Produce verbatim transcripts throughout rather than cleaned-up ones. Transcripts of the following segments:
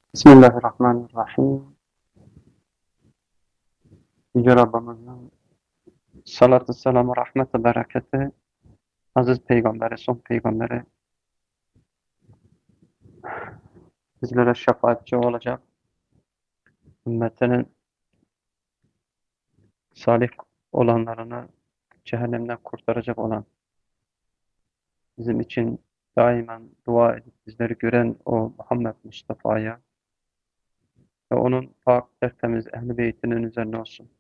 Bismillahirrahmanirrahim. Yüce Rabbimizin salatü selamı, rahmeti, bereketi, aziz peygamberi, son peygamberi, bizlere şefaatçi olacak, ümmetinin salih olanlarını cehennemden kurtaracak olan, bizim için daimen dua edip bizleri gören o Muhammed Mustafa'ya ve onun pak tertemiz ehl-i beytinin üzerine olsun.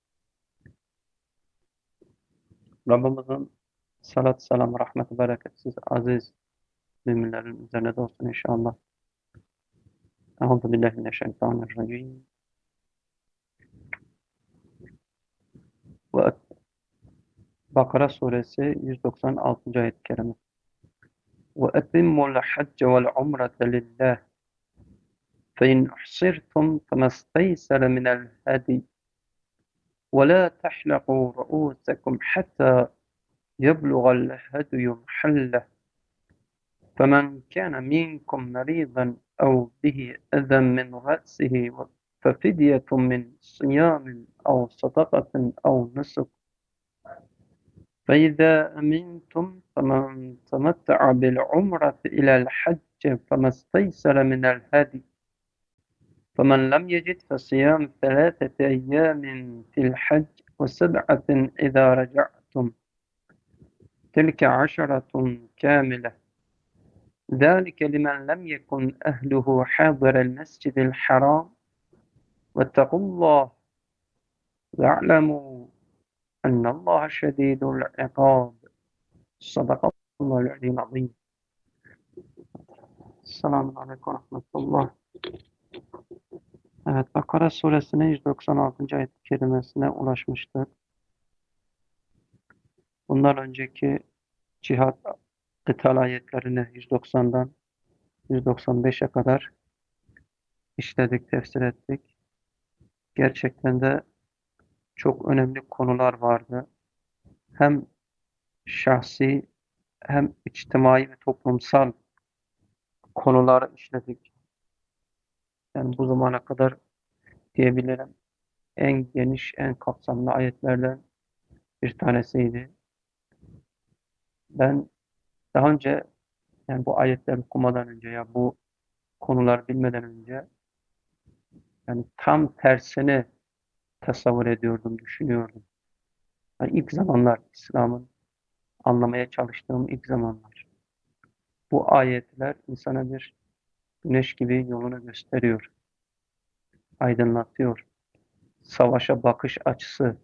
Rabbimizin salatü selamı, rahmeti, bereketsiz, aziz müminlerin üzerine de olsun inşallah. Euzubillahimineşşeytanirracim. Ve Bakara suresi yüz doksan altıncı ayet-i kerime. وَاَتِمُّ الْحَجَّ وَالْعُمْرَةَ لِلّٰهِ فَاِنْ اُحْصِرْتُمْ فَمَا اسْتَيْسَرَ مِنَ الْهَدْيِ وَلَا تَحْلَقُوا رُءُوسَكُمْ حَتَّى يَبْلُغَ الْهَدْيُ مَحِلَّهُ فَمَنْ كَانَ مِنْكُمْ مَرِيضًا أَوْ بِهِ أَذًى مِنْ رَأْسِهِ فَفِدْيَةٌ مِنْ صِيَامٍ أَوْ صَدَقَةٍ أَوْ نُسُكٍ فإذا أمنتم فمن تمتع بالعمرة إلى الحج فما استيسر من الهدي فمن لم يجد فصيام ثلاثة أيام في الحج وسبعة إذا رجعتم تلك عشرة كاملة ذلك لمن لم يكن أهله حاضر المسجد الحرام واتقوا الله واعلموا أن الله شديد العقاب صدق الله العلي العظيم. Selamun Aleyküm ve Rahmetullah. Evet, Bakara suresinin yüz doksan altıncı ayet-i kerimesine ulaşmıştık. Bundan önceki cihat, kıtal ayetlerini yüz doksandan yüz doksan beşe kadar işledik, tefsir ettik. Gerçekten de çok önemli konular vardı. Hem şahsi hem içtimai ve toplumsal konuları işledik. Yani bu zamana kadar diyebilirim en geniş, en kapsamlı ayetlerden bir tanesiydi. Ben daha önce, yani bu ayetleri okumadan önce, ya bu konuları bilmeden önce, yani tam tersini tasavvur ediyordum, düşünüyordum. Yani ilk zamanlar, İslam'ın anlamaya çalıştığım ilk zamanlar. Bu ayetler insana bir güneş gibi yolunu gösteriyor, aydınlatıyor. Savaşa bakış açısı,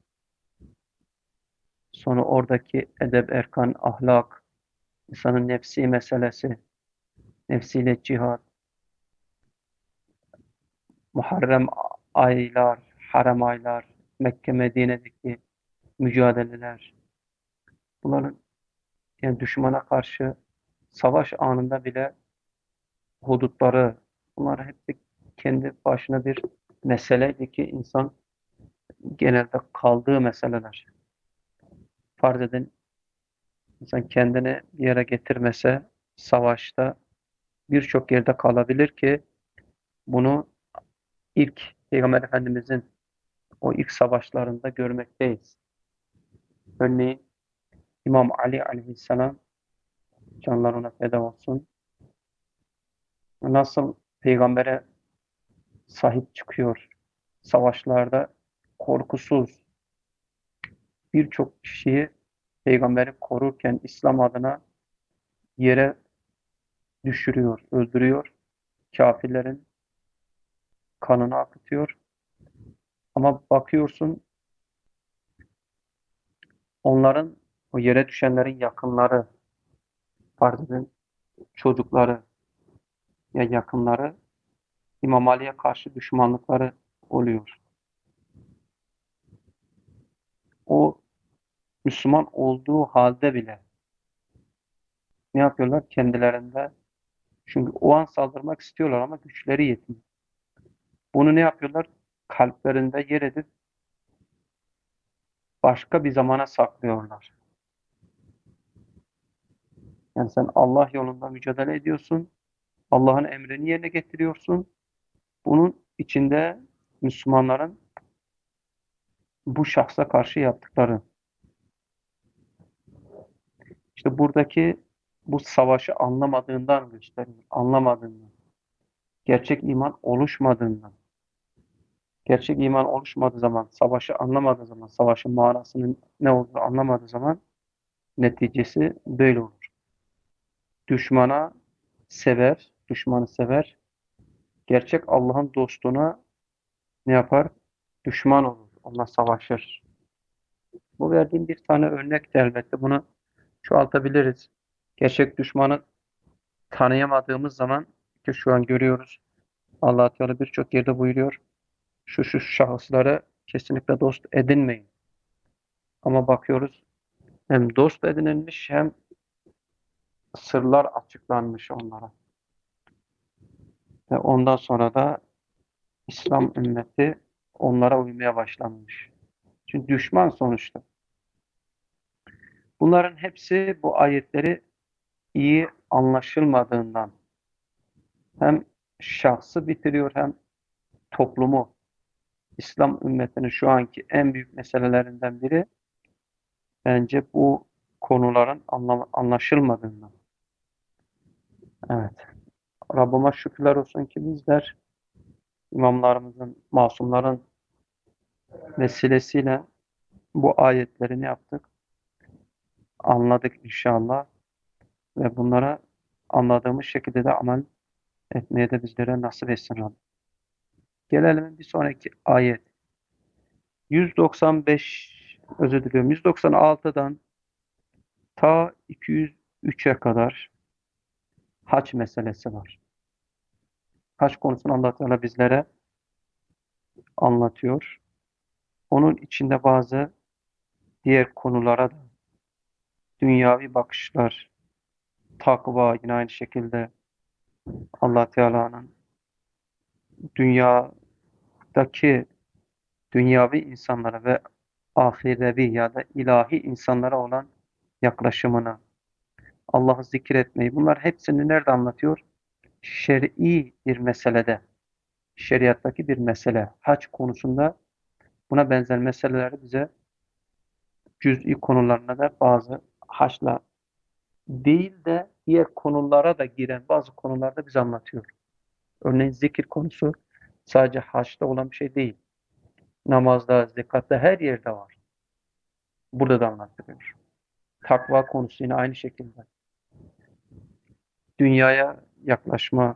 sonra oradaki edep, erkan, ahlak, insanın nefsi meselesi, nefsiyle cihat, Muharrem aylar, haram aylar, Mekke Medine'deki mücadeleler, bunların, yani düşmana karşı savaş anında bile hudutları, bunlar hepsi kendi başına bir meseleydi ki insan genelde kaldığı meseleler. Farz edin, insan kendini bir yere getirmese savaşta birçok yerde kalabilir ki bunu ilk Peygamber Efendimizin o ilk savaşlarında görmekteyiz. Örneğin İmam Ali aleyhisselam, canlar ona feda olsun, nasıl peygambere sahip çıkıyor, savaşlarda korkusuz birçok kişiyi peygamberi korurken İslam adına yere düşürüyor, öldürüyor, kafirlerin kanını akıtıyor. Ama bakıyorsun onların, o yere düşenlerin yakınları, pardon, çocukları ya yakınları İmam Ali'ye karşı düşmanlıkları oluyor. O Müslüman olduğu halde bile ne yapıyorlar? Kendilerinde, çünkü o an saldırmak istiyorlar ama güçleri yetmiyor. Bunu ne yapıyorlar? Kalplerinde yer edip başka bir zamana saklıyorlar. Yani sen Allah yolunda mücadele ediyorsun, Allah'ın emrini yerine getiriyorsun Bunun içinde Müslümanların bu şahsa karşı yaptıkları, işte buradaki bu savaşı anlamadığından gösteriyor, anlamadığından, gerçek iman oluşmadığından, gerçek iman oluşmadığı zaman, savaşı anlamadığı zaman, savaşın manasının ne olduğunu anlamadığı zaman neticesi böyle olur. Düşmana sever, düşmanı sever, gerçek Allah'ın dostuna ne yapar? Düşman olur, onunla savaşır. Bu verdiğim bir tane örnek de elbette. Bunu çoğaltabiliriz. Gerçek düşmanı tanıyamadığımız zaman ki şu an görüyoruz. Allah Teala birçok yerde buyuruyor. Şu şu şahısları kesinlikle dost edinmeyin. Ama bakıyoruz hem dost edinilmiş hem sırlar açıklanmış onlara. Ve ondan sonra da İslam ümmeti onlara uymaya başlanmış. Çünkü düşman sonuçta. Bunların hepsi bu ayetleri iyi anlaşılmadığından hem şahsı bitiriyor hem toplumu. İslam ümmetinin şu anki en büyük meselelerinden biri bence bu konuların anla- anlaşılmadığından. Evet. Rabbime şükürler olsun ki bizler imamlarımızın, masumların vesilesiyle bu ayetleri ne yaptık? Anladık inşallah ve bunlara anladığımız şekilde de amel etmeye de bizlere nasip etsin Rabbim. Gelelim bir sonraki ayet. yüz doksan beş, özür diliyorum, yüz doksan altıdan ta iki yüz üçe kadar hac meselesi var. Hac konusunu Allah Teala bizlere anlatıyor. Onun içinde bazı diğer konulara da dünyavi bakışlar, takva yine aynı şekilde Allah Teala'nın dünyadaki dünyavi insanlara ve ahirevi ya da ilahi insanlara olan yaklaşımını, Allah'ı zikretmeyi, bunlar hepsini nerede anlatıyor? Şer'i bir meselede, şeriattaki bir mesele, hac konusunda buna benzer meseleleri bize cüz'i konularına da bazı haçla değil de diğer konulara da giren bazı konularda bize anlatıyor. Örneğin zikir konusu sadece haçta olan bir şey değil. Namazda, zekatta her yerde var. Burada da anlatılıyor. Takva konusu yine aynı şekilde. Dünyaya yaklaşma,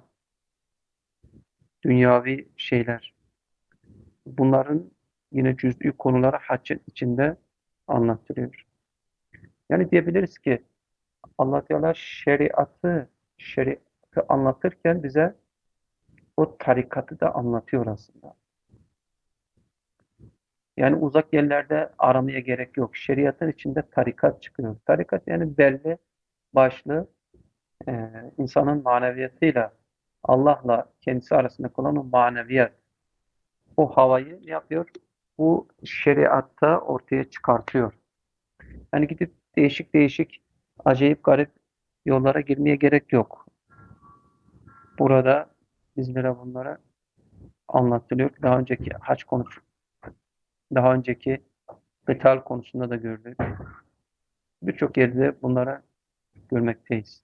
dünyavi şeyler. Bunların yine cüz'i konuları haccın içinde anlatılıyor. Yani diyebiliriz ki Allah Teala şeriatı şeriatı anlatırken bize o tarikatı da anlatıyor aslında. Yani uzak yerlerde aramaya gerek yok. Şeriatın içinde tarikat çıkıyor. Tarikat yani belli başlı e, insanın maneviyatıyla Allah'la kendisi arasında olan o maneviyat, o havayı ne yapıyor? Bu şeriatta ortaya çıkartıyor. Yani gidip değişik değişik, acayip garip yollara girmeye gerek yok. Burada bizlere bunlara anlatılıyor. Daha önceki hac konusu, daha önceki metal konusunda da gördük. Birçok yerde bunlara görmekteyiz.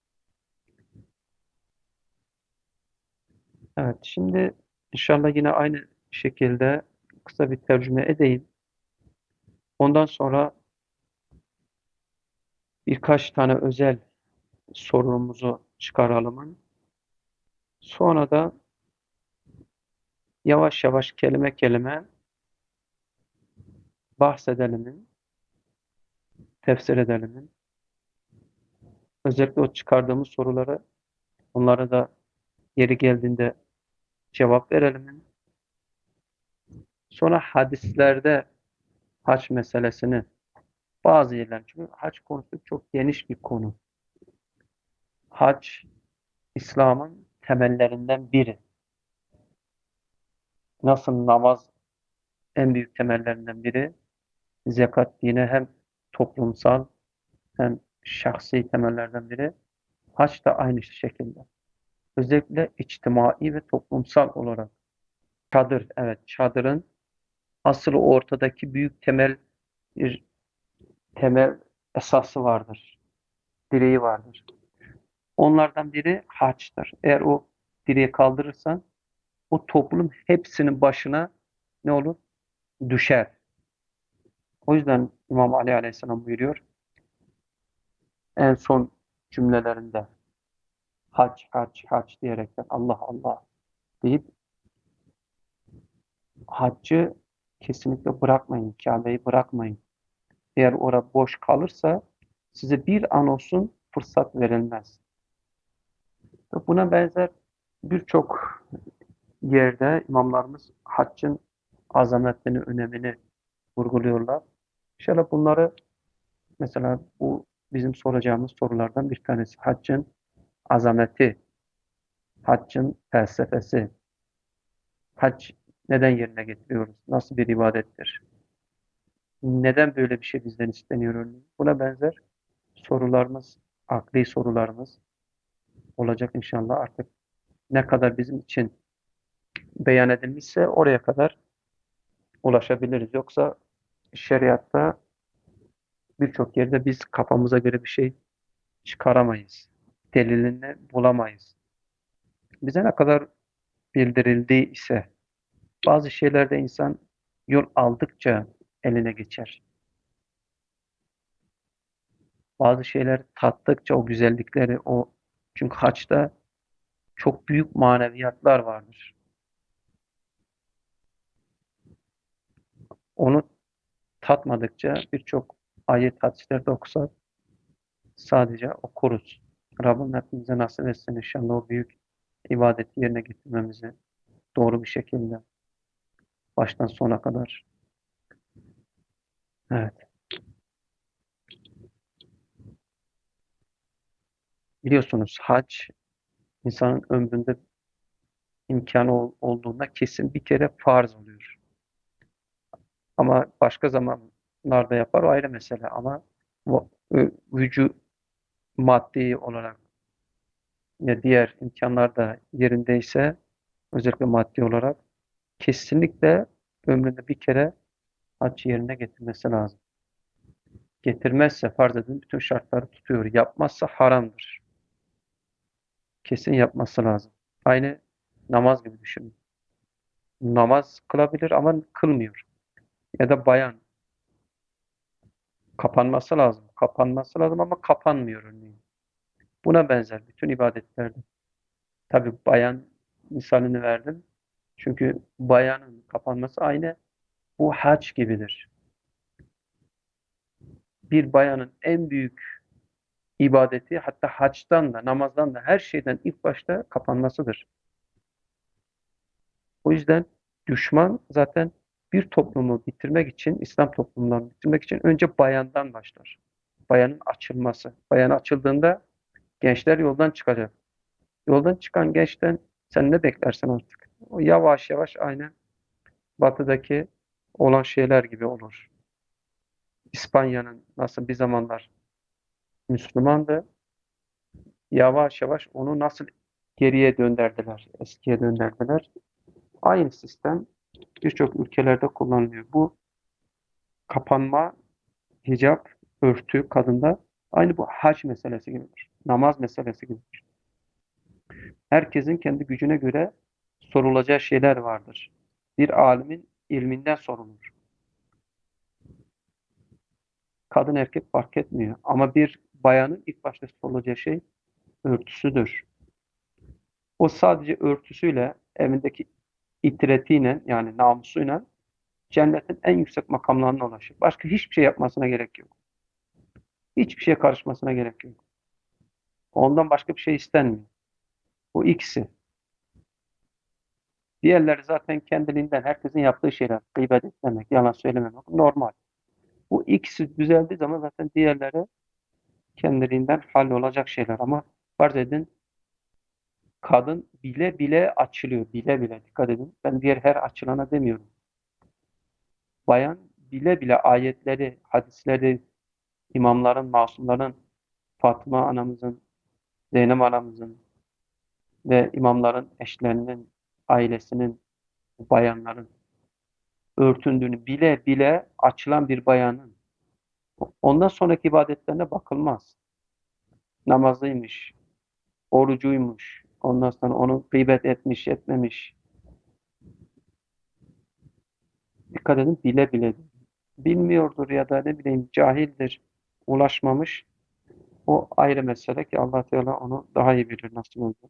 Evet, şimdi inşallah yine aynı şekilde kısa bir tercüme edeyim. Ondan sonra birkaç tane özel sorunumuzu çıkaralım. Sonra da yavaş yavaş kelime kelime bahsedelim, tefsir edelim. Özellikle o çıkardığımız soruları, onlara da yeri geldiğinde cevap verelim. Sonra hadislerde hac meselesini bazı yerler, çünkü hac konusu çok geniş bir konu. Hac, İslam'ın temellerinden biri. Nasıl namaz en büyük temellerinden biri, zekat yine hem toplumsal hem şahsi temellerden biri. Hac da aynı şekilde. Özellikle içtimai ve toplumsal olarak Çadır, evet, çadırın asıl ortadaki büyük temel bir temel esası vardır. Direği vardır. Onlardan biri haçtır. Eğer o direği kaldırırsan o toplum hepsinin başına ne olur? Düşer. O yüzden İmam Ali Aleyhisselam buyuruyor en son cümlelerinde hac, hac, hac diyerekten Allah Allah deyip haccı kesinlikle bırakmayın, Kabe'yi bırakmayın. Eğer orada boş kalırsa size bir an olsun fırsat verilmez. Buna benzer birçok yerde imamlarımız haccın azametini, önemini vurguluyorlar. İnşallah bunları mesela bu bizim soracağımız sorulardan bir tanesi. Haccın azameti, haccın felsefesi, hac neden yerine getiriyoruz? Nasıl bir ibadettir? Neden böyle bir şey bizden isteniyor örneğin? Buna benzer sorularımız, akli sorularımız olacak inşallah. Artık ne kadar bizim için beyan edilmişse oraya kadar ulaşabiliriz. Yoksa şeriatta birçok yerde biz kafamıza göre bir şey çıkaramayız. Delilini bulamayız. Bize ne kadar bildirildi ise bazı şeylerde insan yol aldıkça eline geçer. Bazı şeyler tattıkça o güzellikleri o çünkü haçta çok büyük maneviyatlar vardır. Onu tatmadıkça birçok ayet hadislerde okusak sadece okuruz. Rabbim hepimize nasip etsin inşallah o büyük ibadeti yerine getirmemizi doğru bir şekilde baştan sona kadar. Evet. Biliyorsunuz hac insanın ömründe imkanı ol- olduğunda kesin bir kere farz oluyor. Ama başka zamanlarda yapar o ayrı mesele ama bu ö- vücu maddi olarak ya diğer imkanlar da yerindeyse özellikle maddi olarak kesinlikle ömründe bir kere hac yerine getirmesi lazım. Getirmezse farz edin bütün şartları tutuyor. Yapmazsa haramdır. Kesin yapması lazım. Aynı namaz gibi düşünün. Namaz kılabilir ama kılmıyor. Ya da bayan kapanması lazım. Kapanması lazım ama kapanmıyor örneğin. Buna benzer bütün ibadetlerde. Tabii bayan misalini verdim. Çünkü bayanın kapanması aynı bu hac gibidir. Bir bayanın en büyük ibadeti hatta haçtan da namazdan da her şeyden ilk başta kapanmasıdır. O yüzden düşman zaten bir toplumu bitirmek için, İslam toplumlarını bitirmek için önce bayandan başlar. Bayanın açılması. Bayan açıldığında gençler yoldan çıkacak. Yoldan çıkan gençten sen ne beklersen artık. O yavaş yavaş aynı batıdaki olan şeyler gibi olur. İspanya'nın nasıl bir zamanlar Müslümandı, yavaş yavaş onu nasıl geriye döndürdüler, eskiye döndürdüler. Aynı sistem birçok ülkelerde kullanılıyor. Bu kapanma, hicap, örtü kadında aynı bu hac meselesi gibidir. Namaz meselesi gibidir. Herkesin kendi gücüne göre sorulacağı şeyler vardır. Bir alimin ilminden sorulur. Kadın erkek fark etmiyor. Ama bir bayanın ilk başta sorulacağı şey örtüsüdür. O sadece örtüsüyle, evindeki itiretiyle yani namusuyla cennetin en yüksek makamlarına ulaşır. Başka hiçbir şey yapmasına gerek yok. Hiçbir şeye karışmasına gerek yok. Ondan başka bir şey istenmiyor. Bu ikisi. Diğerleri zaten kendiliğinden herkesin yaptığı şeyler. Gıybet etmemek, yalan söylememek normal. Bu ikisi düzeldiği zaman zaten diğerleri kendiliğinden hallolacak şeyler. Ama farz edin kadın bile bile açılıyor. Bile bile dikkat edin. Ben diğer her açılana demiyorum. Bayan bile bile ayetleri, hadisleri, imamların, masumların, Fatıma anamızın, Zeynep anamızın ve imamların eşlerinin, ailesinin bayanların örtündüğünü bile bile açılan bir bayanın ondan sonraki ibadetlerine bakılmaz. Namazıymış, orucuymuş, ondan sonra onu gıybet etmiş, etmemiş. Dikkat edin, bile bile. Bilmiyordur ya da ne bileyim cahildir, ulaşmamış. O ayrı mesele ki Allah Teala onu daha iyi bilir nasıl oldu.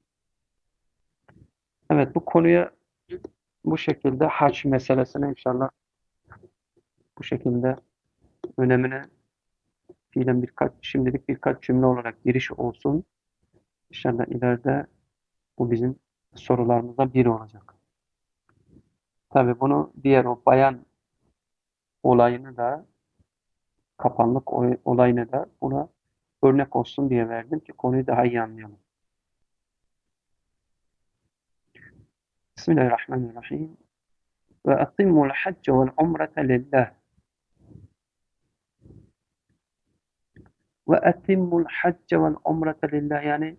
Evet, bu konuya bu şekilde hac meselesine inşallah bu şekilde önemine fiilen birkaç şimdilik birkaç cümle olarak giriş olsun. İnşallah ileride bu bizim sorularımızdan biri olacak. Tabii bunu diğer o bayan olayını da kapanlık olayını da buna örnek olsun diye verdim ki konuyu daha iyi anlayalım. Bismillahirrahmanirrahim. Ve atimul hacce vel umrete lillah. Ve atimul hacce vel umrete lillah, yani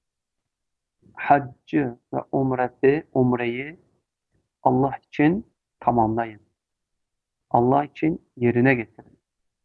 haccı ve umreti, umreyi Allah için tamamlayın. Allah için yerine getirin.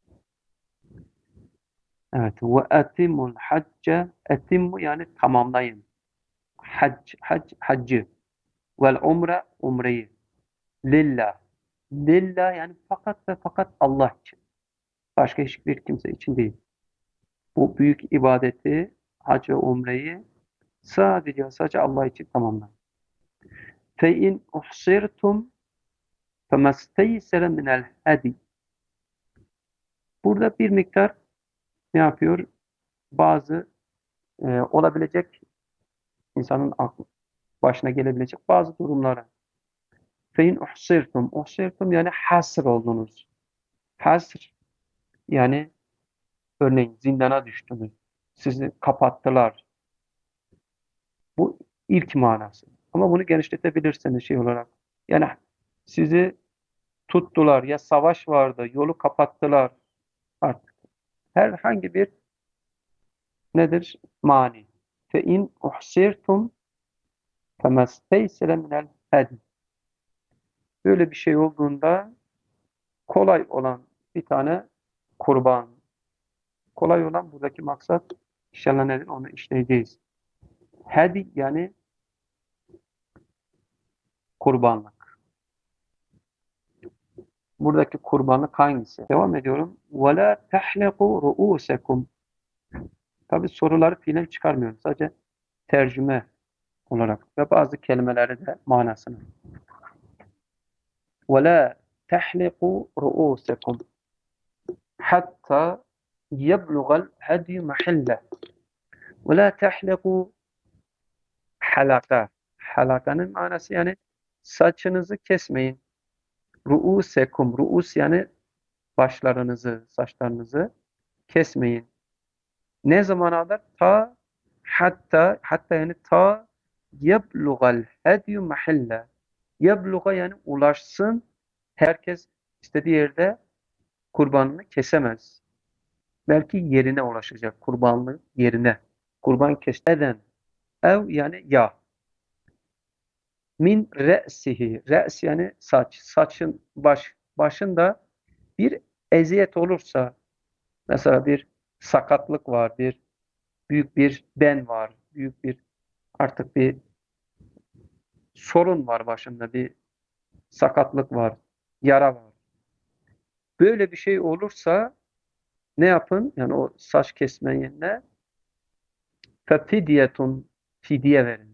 Evet. Ve atimul hacce, etimmu yani tamamlayın. Hac, hac, haccı. Vel umre, umreyi. Lillah. Lillah yani fakat ve fakat Allah için. Başka hiçbir kimse için değil. Bu büyük ibadeti, hac ve umreyi sadece sadece Allah için tamamlayın. Fe in uhsirtum femesteysere minel hedi. Burada bir miktar ne yapıyor? Bazı e, olabilecek insanın aklı, başına gelebilecek bazı durumlara. Fein uhsirtum. Uhsirtum yani hasır oldunuz. Hasır yani örneğin zindana düştünüz. Sizi kapattılar. Bu ilk manası. Ama bunu genişletebilirsiniz şey olarak. Yani sizi tuttular ya savaş vardı, yolu kapattılar artık. Herhangi bir nedir? Mani. Fe in uhsirtum femesteysere minel hedi. Böyle bir şey olduğunda kolay olan bir tane kurban. Kolay olan buradaki maksat inşallah nedir? Onu işleyeceğiz. Hedi yani kurbanlık. Buradaki kurbanlık hangisi? Devam ediyorum. وَلَا تَحْلَقُوا رُؤُوسَكُمْ. Tabi soruları fiilen çıkarmıyorum. Sadece tercüme olarak ve bazı kelimeleri de manasını. وَلَا تَحْلِقُوا رُؤُوسَكُمْ حَتَّى يَبْلُغَ الْهَدْيُ مَحِلَّهُ. وَلَا تَحْلِقُوا halaka. Halakanın manası yani saçınızı kesmeyin. Ruusekum. Ruus yani başlarınızı, saçlarınızı kesmeyin. Ne zamana kadar? Ta hatta hatta yani ta yeblugal hedyu mahille. Yebluga yani ulaşsın. Herkes istediği yerde kurbanını kesemez. Belki yerine ulaşacak. Kurbanlık yerine. Kurban kesmeden. Ev yani ya. Min re'sihi. Re's yani saç. Saçın baş. Başında bir eziyet olursa, mesela bir sakatlık var, bir büyük bir ben var, büyük bir artık bir sorun var başında, bir sakatlık var, yara var. Böyle bir şey olursa ne yapın? Yani o saç kesme yerine fefidyetun, fidye verin.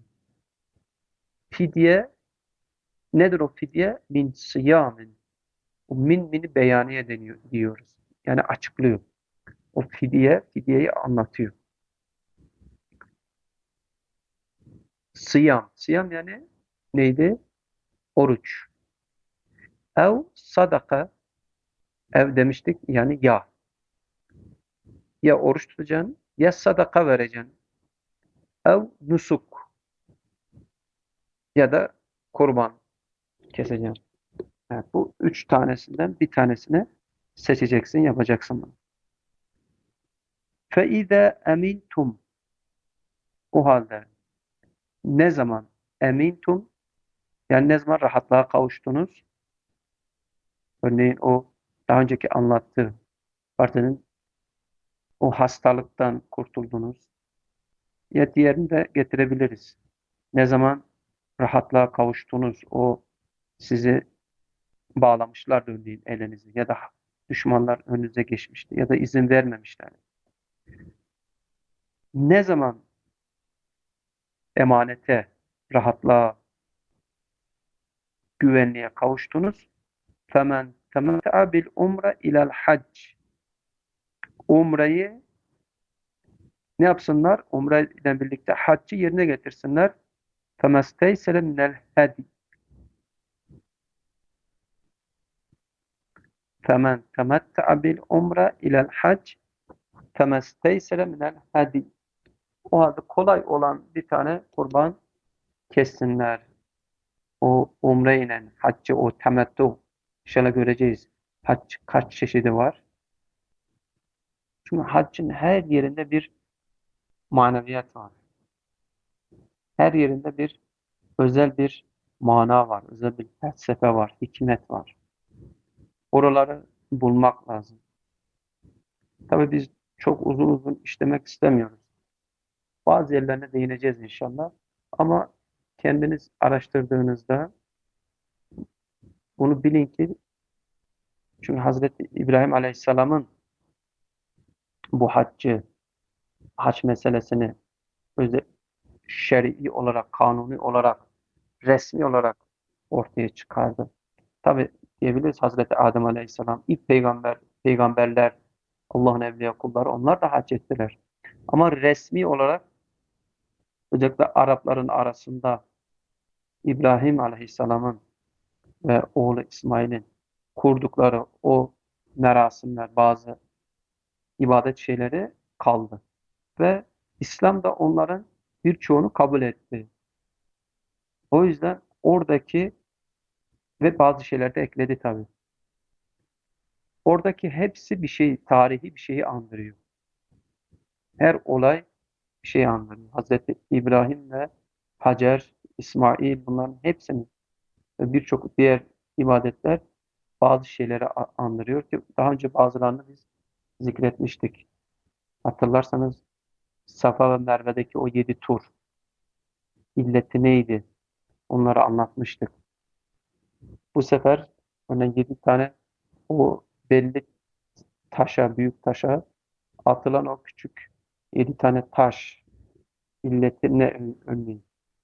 Fidye nedir o fidye? Min siyamin. O min mini beyaniye deniyor diyoruz. Yani açıklıyor. O fidye, fidyeyi anlatıyor. Siyam. Siyam yani neydi? Oruç. Ev sadaka. Ev demiştik yani ya. Ya oruç tutacaksın ya sadaka vereceksin. Ev nusuk ya da kurban keseceksin. Evet, bu üç tanesinden bir tanesini seçeceksin, yapacaksın bunu. فَاِذَا emintum. O halde ne zaman emintum? Yani ne zaman rahatlığa kavuştunuz? Örneğin o daha önceki anlattığı partinin o hastalıktan kurtuldunuz. Ya diğerini de getirebiliriz. Ne zaman rahatlığa kavuştunuz, o sizi bağlamışlardı örneğin elinizi ya da düşmanlar önünüze geçmişti ya da izin vermemişler. Ne zaman emanete, rahatlığa, güvenliğe kavuştunuz? Femen temett'a bil umre ilel hac. Umreyi ne yapsınlar? Umre ile birlikte haccı yerine getirsinler. Femesteysele minel hedi. Femen temett'a bil umre ilel hac. Femesteysele minel hedi. O halde kolay olan bir tane kurban kessinler. O umre ile haccı, o temettu. İnşallah göreceğiz. Hac kaç çeşidi var? Çünkü haccın her yerinde bir maneviyat var. Her yerinde bir özel bir mana var, özel bir felsefe var, hikmet var. Oraları bulmak lazım. Tabii biz çok uzun uzun işlemek istemiyoruz. Bazı yerlerine değineceğiz inşallah. Ama kendiniz araştırdığınızda bunu bilin ki çünkü Hazreti İbrahim Aleyhisselam'ın bu haccı, hac meselesini özel, şer'i olarak, kanuni olarak, resmi olarak ortaya çıkardı. Tabi diyebiliriz Hazreti Adem Aleyhisselam, ilk peygamber, peygamberler, Allah'ın evliya kulları onlar da hac ettiler. Ama resmi olarak özellikle Arapların arasında İbrahim Aleyhisselam'ın ve oğlu İsmail'in kurdukları o merasimler, bazı ibadet şeyleri kaldı. Ve İslam da onların birçoğunu kabul etti. O yüzden oradaki ve bazı şeyler de ekledi tabii. Oradaki hepsi bir şey, tarihi bir şeyi andırıyor. Her olay bir şey andırıyor. Hazreti İbrahim ve Hacer, İsmail bunların hepsini ve birçok diğer ibadetler bazı şeyleri a- andırıyor ki daha önce bazılarını biz zikretmiştik. Hatırlarsanız Safa ve Merve'deki o yedi tur illeti neydi? Onları anlatmıştık. Bu sefer örneğin yedi tane o belli taşa, büyük taşa atılan o küçük yedi tane taş illeti ne ön- örneğin?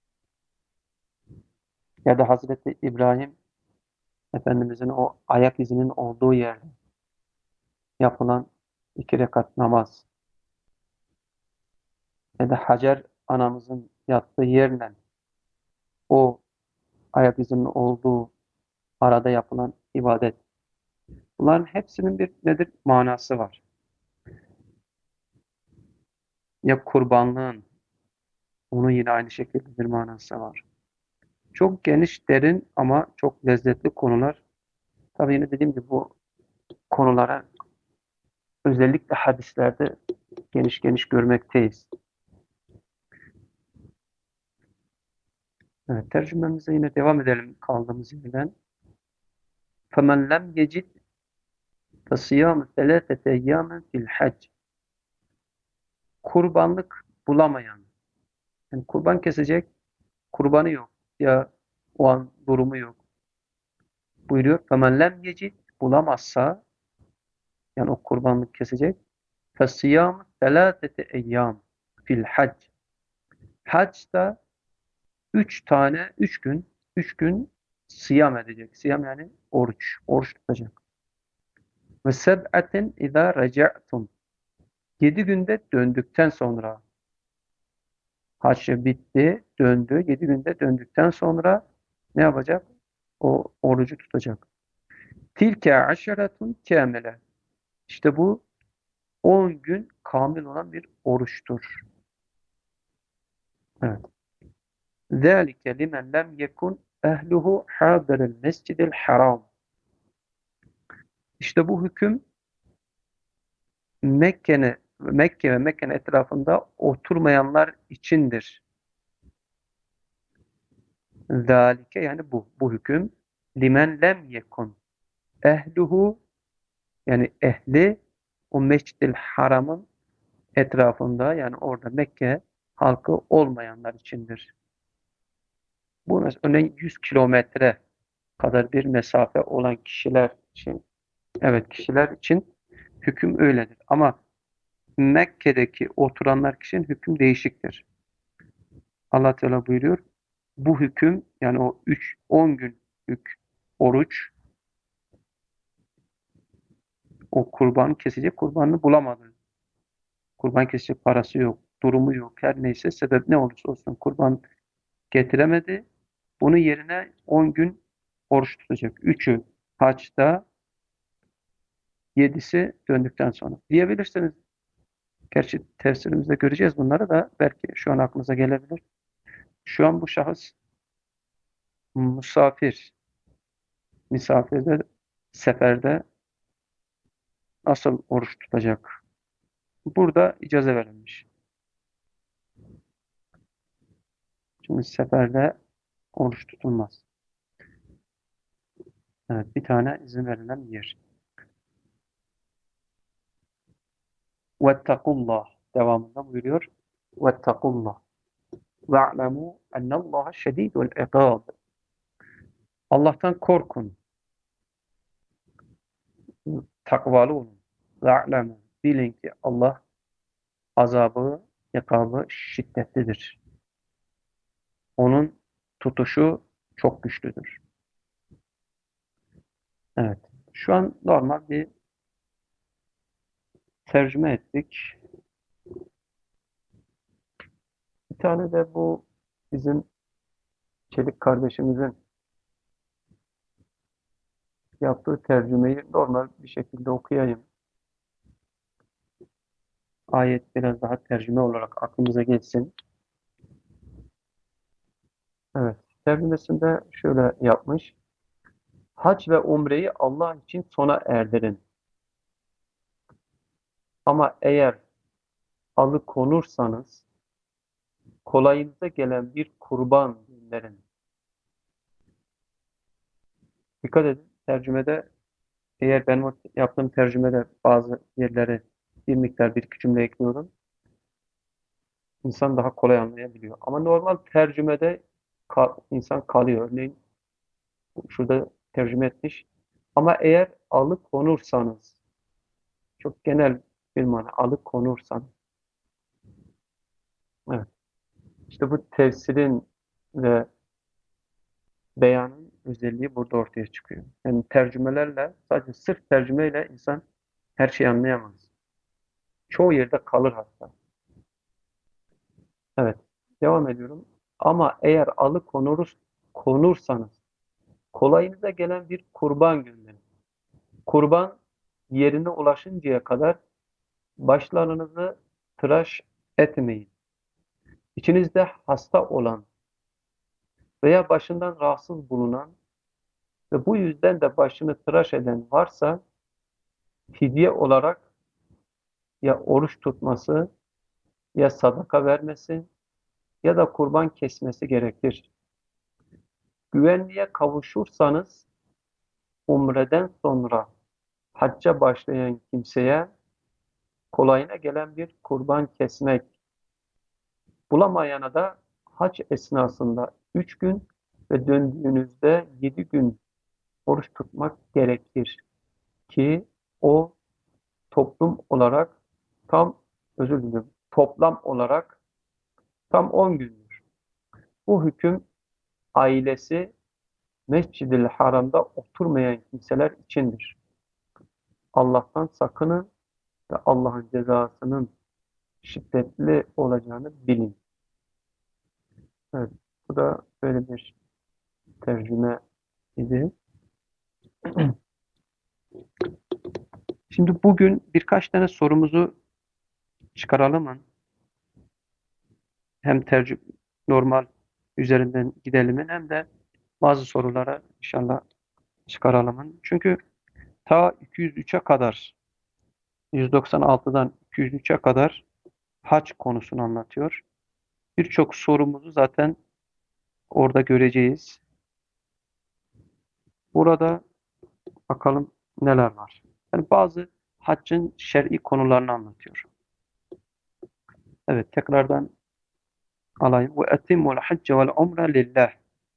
Ya da Hazreti İbrahim Efendimizin o ayak izinin olduğu yerde yapılan iki rekat namaz ya da Hacer anamızın yattığı yerle o ayak izinin olduğu arada yapılan ibadet. Bunların hepsinin bir nedir? Manası var. Ya kurbanlığın, onun yine aynı şekilde bir manası var. Çok geniş, derin ama çok lezzetli konular. Tabii yine dediğim gibi bu konulara özellikle hadislerde geniş geniş görmekteyiz. Evet, tercümemize yine devam edelim kaldığımız yerden. فَمَنْ لَمْ يَجِدْ فَصِيَامُ ثَلَاثَةَ اَيَّامٍ fil hac. Kurbanlık bulamayan, yani kurban kesecek, kurbanı yok ya o an durumu yok. Buyuruyor. فَمَنْ لَمْ يَجِدْ bulamazsa, yani o kurbanlık kesecek, فَصِيَامُ ثَلَاثَةَ اَيَّامٍ fil hac. Haçta üç tane, üç gün, üç gün siyam edecek. Siyam yani oruç, oruç tutacak. Ve seb'atin izâ reca'tum. Yedi günde döndükten sonra haçı bitti, döndü. Yedi günde döndükten sonra ne yapacak? O orucu tutacak. Tilke aşeretun kâmile. İşte bu on gün kamil olan bir oruçtur. Evet. Zâlike limen lem yekun ehluhu hâdiril mescidil haram. İşte bu hüküm Mekke'ne Mekke ve Mekke'nin etrafında oturmayanlar içindir. Zalike yani bu. Bu hüküm limen lem yekun ehluhu yani ehli o Mescid-i Haram'ın etrafında yani orada Mekke halkı olmayanlar içindir. Bu mes- örneğin yüz kilometre kadar bir mesafe olan kişiler için evet kişiler için hüküm öyledir. Ama Mekke'deki oturanlar için hüküm değişiktir. Allah Teala buyuruyor. Bu hüküm yani o üç on günlük oruç o kurban kesecek kurbanını bulamadı. Kurban kesecek parası yok, durumu yok. Her neyse sebep ne olursa olsun kurban getiremedi. Bunun yerine on gün oruç tutacak. Üçü haçta, yedisi döndükten sonra. Diyebilirsiniz. Gerçi tefsirimizde göreceğiz bunları da belki şu an aklınıza gelebilir. Şu an bu şahıs misafir, misafirde, seferde nasıl oruç tutacak? Burada icaze verilmiş. Şimdi seferde oruç tutulmaz. Evet, bir tane izin verilen yer. Vettakullah devamında buyuruyor. Vettakullah. Ve'lemû ennallâhe şedîdul ikâb. Allah'tan korkun. Takvalı olun. Ve'lemû. Bilin ki Allah azabı, ikabı şiddetlidir. Onun tutuşu çok güçlüdür. Evet. Şu an normal bir tercüme ettik. Bir tane de bu bizim Çelik kardeşimizin yaptığı tercümeyi normal bir şekilde okuyayım. Ayet biraz daha tercüme olarak aklımıza geçsin. Evet. Tercümesinde şöyle yapmış. Hac ve umreyi Allah için sona erdirin. Ama eğer alıkonursanız kolayınıza gelen bir kurban gönderin. Dikkat edin. Tercümede eğer ben o yaptığım tercümede bazı yerlere bir miktar bir iki cümle ekliyorum. İnsan daha kolay anlayabiliyor. Ama normal tercümede kal- insan kalıyor. Örneğin şurada tercüme etmiş. Ama eğer alıkonursanız çok genel bir mana alıkonursanız. Evet. İşte bu tefsirin ve beyanın özelliği burada ortaya çıkıyor. Yani tercümelerle sadece sırf tercümeyle insan her şeyi anlayamaz. Çoğu yerde kalır hatta. Evet. Devam ediyorum. Ama eğer alıkonuruz konursanız kolayınıza gelen bir kurban gönderin. Kurban yerine ulaşıncaya kadar başlarınızı tıraş etmeyin. İçinizde hasta olan veya başından rahatsız bulunan ve bu yüzden de başını tıraş eden varsa fidye olarak ya oruç tutması ya sadaka vermesi ya da kurban kesmesi gerekir. Güvenliğe kavuşursanız umreden sonra hacca başlayan kimseye kolayına gelen bir kurban kesmek, bulamayana da hac esnasında üç gün ve döndüğünüzde yedi gün oruç tutmak gerekir ki o toplum olarak tam özür dilerim toplam olarak tam on gündür. Bu hüküm ailesi Mescid-i Haram'da oturmayan kimseler içindir. Allah'tan sakının ve Allah'ın cezasının şiddetli olacağını bilin. Evet, bu da böyle bir tercüme idi. Şimdi bugün birkaç tane sorumuzu çıkaralım mı? Hem tercüme normal üzerinden gidelim hem de bazı sorulara inşallah çıkaralım. Çünkü ta iki yüz üçe kadar yüz doksan altıdan iki yüz üçe kadar hac konusunu anlatıyor. Birçok sorumuzu zaten Orada göreceğiz. Burada bakalım neler var. Yani bazı haccın şer'i konularını anlatıyor. Evet, tekrardan alayım. Ve etimmul hacce vel umre lillah.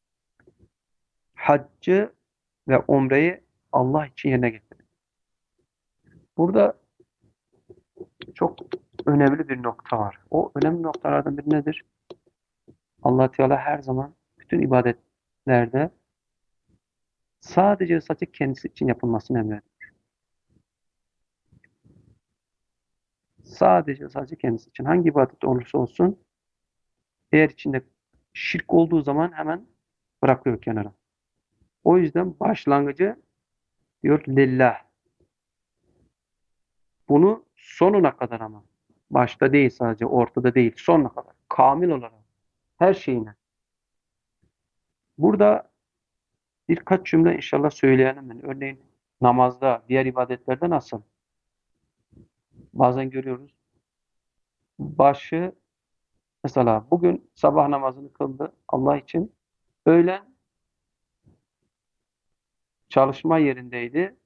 Haccı ve umreyi Allah için yerine getirin. Burada çok önemli bir nokta var. O önemli noktalardan biri nedir? Allah Teala her zaman bütün ibadetlerde sadece sadece kendisi için yapılmasını emrediyor. Sadece sadece kendisi için. Hangi ibadet olursa olsun eğer içinde şirk olduğu zaman hemen bırakıyor kenara. O yüzden başlangıcı diyor lillah. Bunu sonuna kadar ama. Başta değil sadece, ortada değil, sonuna kadar. Kamil olarak. Her şeyine. Burada birkaç cümle inşallah söyleyelim. Yani örneğin namazda, diğer ibadetlerde nasıl? Bazen görüyoruz. Başı mesela bugün sabah namazını kıldı Allah için. Öğlen çalışma yerindeydi.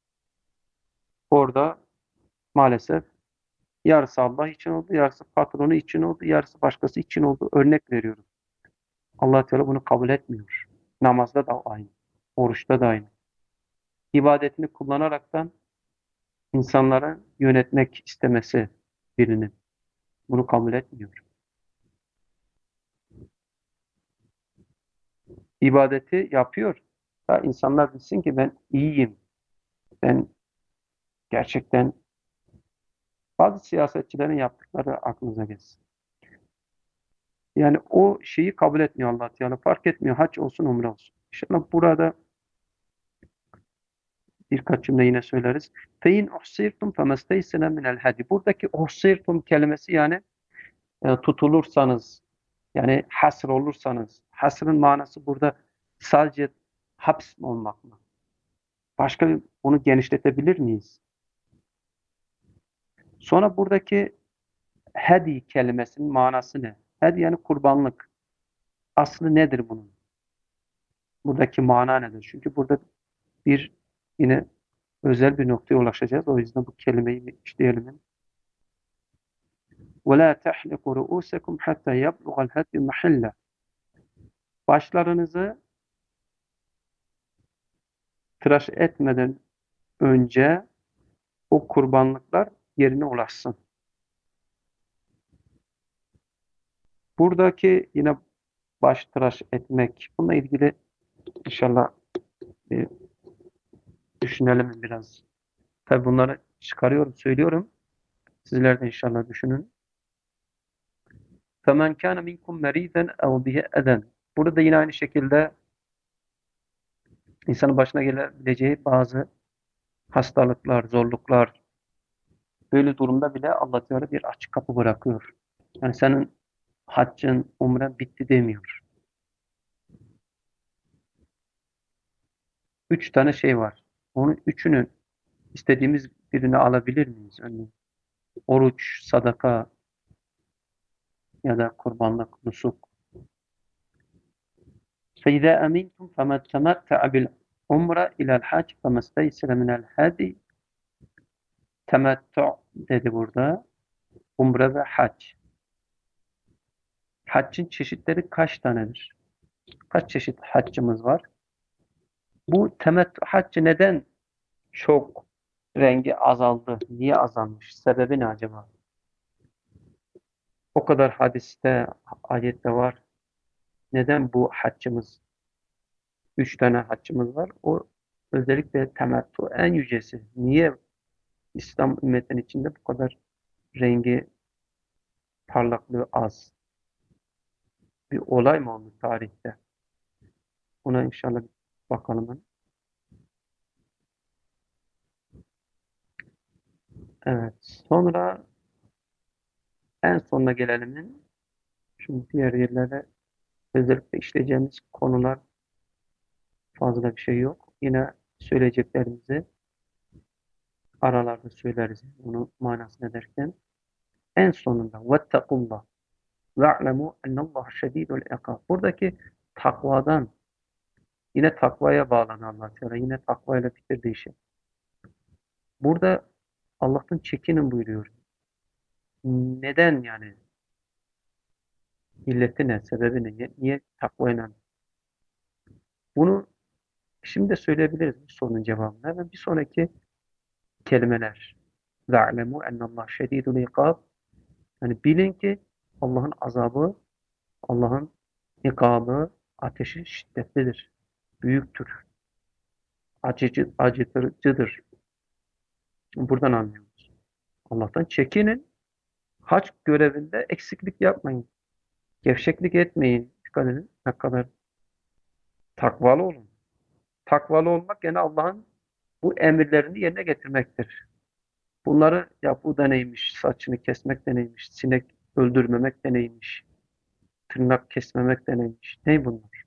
Orada maalesef yarısı Allah için oldu, yarısı patronu için oldu, yarısı başkası için oldu. Örnek veriyorum. Allah Teala bunu kabul etmiyor. Namazda da aynı. Oruçta da aynı. İbadetini kullanaraktan insanlara yönetmek istemesi birinin. Bunu kabul etmiyor. İbadeti yapıyor. Ha, insanlar bilsin ki ben iyiyim. Ben gerçekten bazı siyasetçilerin yaptıkları aklınıza gelsin. Yani o şeyi kabul etmiyor Allah Teala. Fark etmiyor. Hac olsun, umre olsun. İnşallah burada birkaç cümle yine söyleriz. Fein uhsirtum femesteysene minel hadi. Buradaki uhsirtum kelimesi yani e, tutulursanız, yani hasr olursanız. Hasrın manası burada sadece haps olmak mı? Başka bir, bunu genişletebilir miyiz? Sonra buradaki hedi kelimesinin manası ne? Hedi yani kurbanlık. Aslı nedir bunun? Buradaki mana nedir? Çünkü burada bir yine özel bir noktaya ulaşacağız. O yüzden bu kelimeyi bir işleyelim. وَلَا تَحْلِقُوا رُؤُوسَكُمْ حَتَّى يَبْلُغَ الْهَدْيُ مَحِلَّهُ. Başlarınızı tıraş etmeden önce o kurbanlıklar yerine ulaşsın. Buradaki yine baş tıraş etmek. Bununla ilgili inşallah bir düşünelim biraz. Tabii bunları çıkarıyorum, söylüyorum. Sizler de inşallah düşünün. فَمَنْ كَانَ مِنْكُمْ مَرِيدًا اَوْ بِهِ اَذًا. Burada yine aynı şekilde insanın başına gelebileceği bazı hastalıklar, zorluklar, böyle durumda bile Allah Teala bir açık kapı bırakıyor. Yani senin haccın, umren bitti demiyor. Üç tane şey var. Onun üçünü istediğimiz birini alabilir miyiz? Örneğin oruç, sadaka ya da kurbanlık, nusuk. فَاِذَا أَمِنْتُمْ فَمَنْ تَمَتَّعَ بِالْعُمْرَ اِلَى الْحَاجِ فَمَا اسْتَيْسَرَ مِنَ الْهَدِيِ. Temettü dedi burada. Umre ve hac. Haccın çeşitleri kaç tanedir? Kaç çeşit haccımız var? Bu temettü haccı neden çok rengi azaldı? Niye azalmış? Sebebi ne acaba? O kadar hadiste, ayette var. Neden bu haccımız, üç tane haccımız var? O özellikle temettü en yücesi. Niye İslam ümmetinin içinde bu kadar rengi, parlaklığı az? Bir olay mı oldu tarihte? Buna inşallah bakalım. Evet. Sonra en sonuna gelelim. Şimdi diğer yerlere özellikle işleyeceğimiz konular fazla bir şey yok. Yine söyleyeceklerimizi aralarda söyleriz. Bunu manasını ederken. En sonunda وَاتَّقُوا اللّٰهِ وَاعْلَمُوا اَنَّ اللّٰهَ شَد۪يدُ الْاِقَابِ. Buradaki takvadan, yine takvaya bağlanıyor Allah Teala. Yine takvayla bitirdiği şey. Burada Allah'tan çekinin buyuruyor. Neden yani? İlleti ne? Sebebi ne? Niye, niye takvayla? Bunu şimdi de söyleyebiliriz bu sorunun cevabını. Hemen bir sonraki kelimeler. Ve'lemû ennallâh şedîdul ikâb. Yani bilin ki Allah'ın azabı, Allah'ın ikabı, ateşi şiddetlidir, büyüktür, acıcı, acıtıcıdır. Buradan anlıyoruz. Allah'tan çekinin, hac görevinde eksiklik yapmayın, gevşeklik etmeyin. Dikkat edin, ne kadar takvalı olun. Takvalı olmak gene Allah'ın bu emirlerini yerine getirmektir. Bunları ya bu da neymiş, saçını kesmek de neymiş, sinek öldürmemek de neymiş, tırnak kesmemek de neymiş. Ne bunlar?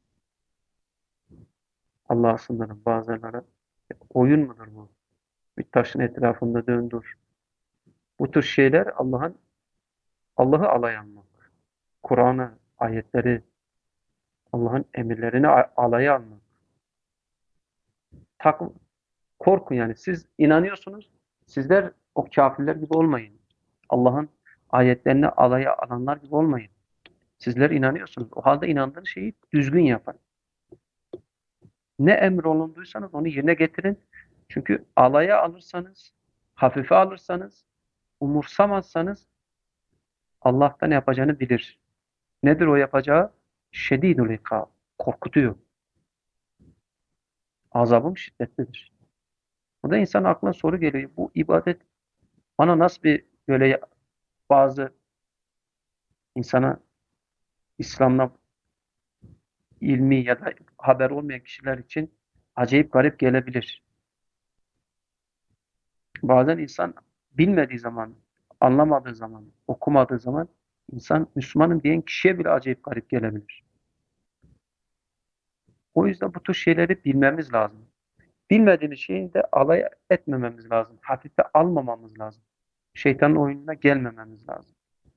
Allah'a sınırın bazıları. Oyun mudur bu? Bir taşın etrafında döndür. Bu tür şeyler Allah'ın Allah'ı alay almak. Kur'an'ı, ayetleri, Allah'ın emirlerini a- alaya almak. Tak, korkun yani. Siz inanıyorsunuz. Sizler o kafirler gibi olmayın. Allah'ın ayetlerini alaya alanlar gibi olmayın. Sizler inanıyorsunuz. O halde inandığınız şeyi düzgün yapın. Ne emrolunduysanız onu yerine getirin. Çünkü alaya alırsanız, hafife alırsanız, umursamazsanız Allah'tan yapacağını bilir. Nedir o yapacağı? Şedîdul ikâb. Korkutuyor. Azabım şiddetlidir. Burada insan aklına soru geliyor. Bu ibadet bana nasıl bir böyle bazı insana İslam'la ilmi ya da haber olmayan kişiler için acayip garip gelebilir. Bazen insan bilmediği zaman, anlamadığı zaman, okumadığı zaman insan Müslümanım diyen kişiye bile acayip garip gelebilir. O yüzden bu tür şeyleri bilmemiz lazım. Bilmediğimiz şeyi de alay etmememiz lazım. Hafife almamamız lazım. Şeytanın oyununa gelmememiz lazım.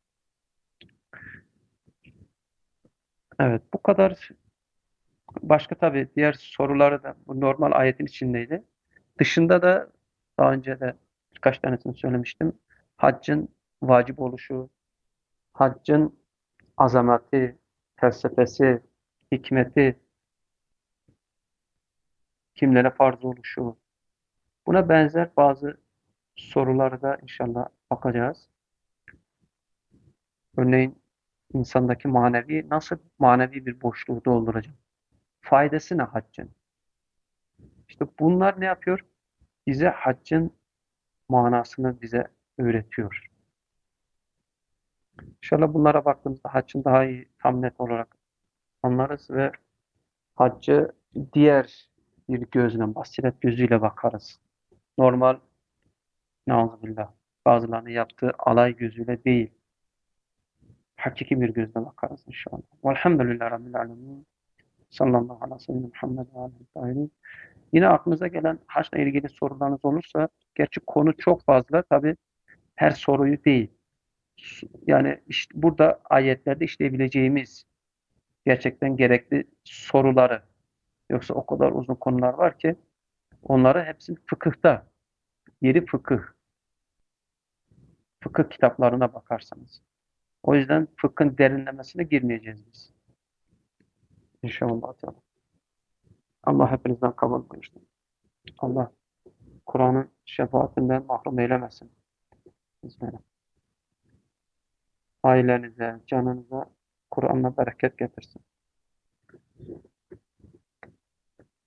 Evet, bu kadar. Başka tabii diğer soruları da bu normal ayetin içindeydi. Dışında da daha önce de birkaç tanesini söylemiştim. Haccın vacip oluşu, haccın azameti, felsefesi, hikmeti, kimlere farz oluşu. Buna benzer bazı soruları da inşallah bakacağız. Örneğin insandaki manevi nasıl manevi bir boşluğu dolduracak? Faydası ne haccın? İşte bunlar ne yapıyor? Bize haccın manasını bize öğretiyor. İnşallah bunlara baktığımızda haccın daha iyi, tam net olarak anlarız ve haccı diğer bir gözle, basiret gözüyle bakarız. Normal, nauzubillah, bazılarının yaptığı alay gözüyle değil, hakiki bir gözle bakarız inşallah. Velhamdülillahi Rabbil alemin. Sallallahu aleyhi ve sellem Muhammed ve aleyhi ve sellem. Yine aklınıza gelen haçla ilgili sorularınız olursa, gerçi konu çok fazla, tabii her soruyu değil. Yani işte burada ayetlerde işleyebileceğimiz gerçekten gerekli soruları, yoksa o kadar uzun konular var ki onları hepsini fıkıhta, yeri fıkıh, fıkıh kitaplarına bakarsanız. O yüzden fıkhın derinlemesine girmeyeceğiz biz. İnşallah. Allah hepinizden kabul buyursun. Allah Kur'an'ın şefaatinden mahrum eylemesin bizleri. Ailenize, canınıza Kur'an'la bereket getirsin.